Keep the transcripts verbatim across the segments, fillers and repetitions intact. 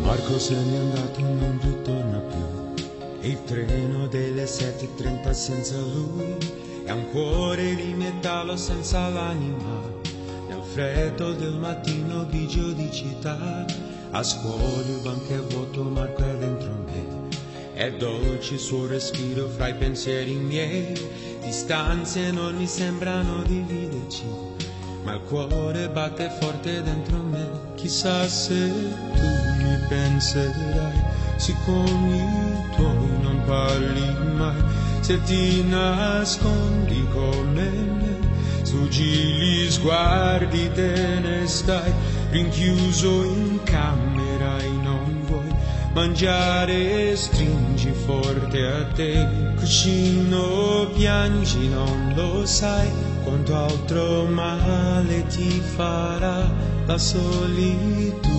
Marco se n'è andato, non ritorna più. Il treno delle sette e trenta senza lui è un cuore di metallo senza l'anima. Nel freddo del mattino bigio di città, a scuola il banco è vuoto, Marco è dentro me. È dolce il suo respiro fra i pensieri miei. Distanze non mi sembrano dividerci, ma il cuore batte forte dentro me. Chissà se tu mi penserai, se con i tuoi non parli mai, se ti nascondi come me, sfuggi gli sguardi, te ne stai rinchiuso in camera e non vuoi mangiare, stringi forte a te, cuscino, piangi, non lo sai quanto altro male ti farà la solitudine.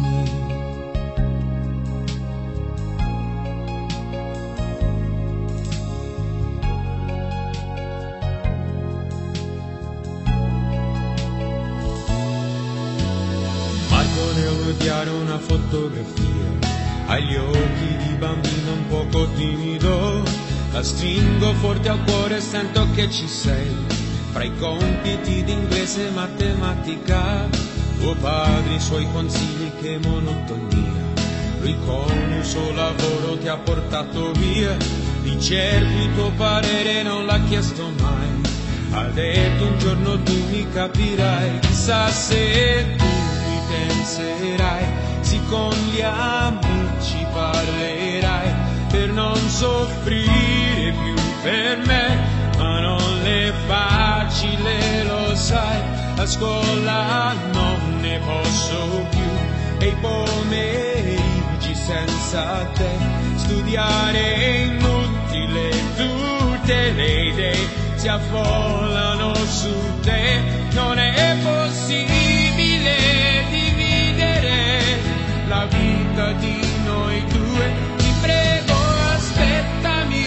Marco nell'odiare una fotografia, agli occhi di bambino un poco timido, la stringo forte al cuore e sento che ci sei. Fra i compiti di inglese e matematica, tuo padre, i suoi consigli, che monotonia. Lui con il suo lavoro ti ha portato via, di certo il tuo parere non l'ha chiesto mai. Ha detto un giorno tu mi capirai, chissà se tu mi penserai, se con gli amici parlerai, per non soffrire più per me. Ma non è facile, lo sai, a scuola non ne posso più, e i pomeriggi senza te, studiare è inutile, tutte le idee si affollano su te. Non è possibile dividere la vita di noi due, ti prego aspettami,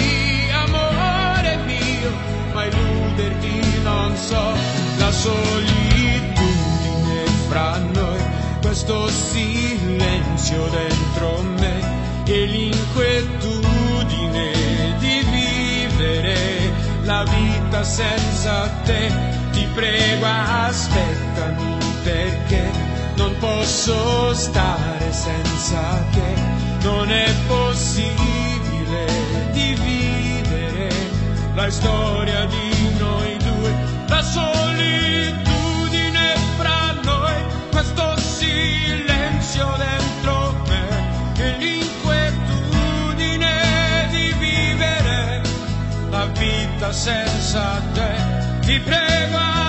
ma illuderti non so, la solitudine fra noi, questo silenzio dentro me e l'inquietudine di vivere la vita senza te. Ti prego aspettami, perché non posso stare senza te, non è possibile dividere la storia di noi due, la solitudine fra noi, questo silenzio dentro me e l'inquietudine di vivere la vita senza te. Ti prego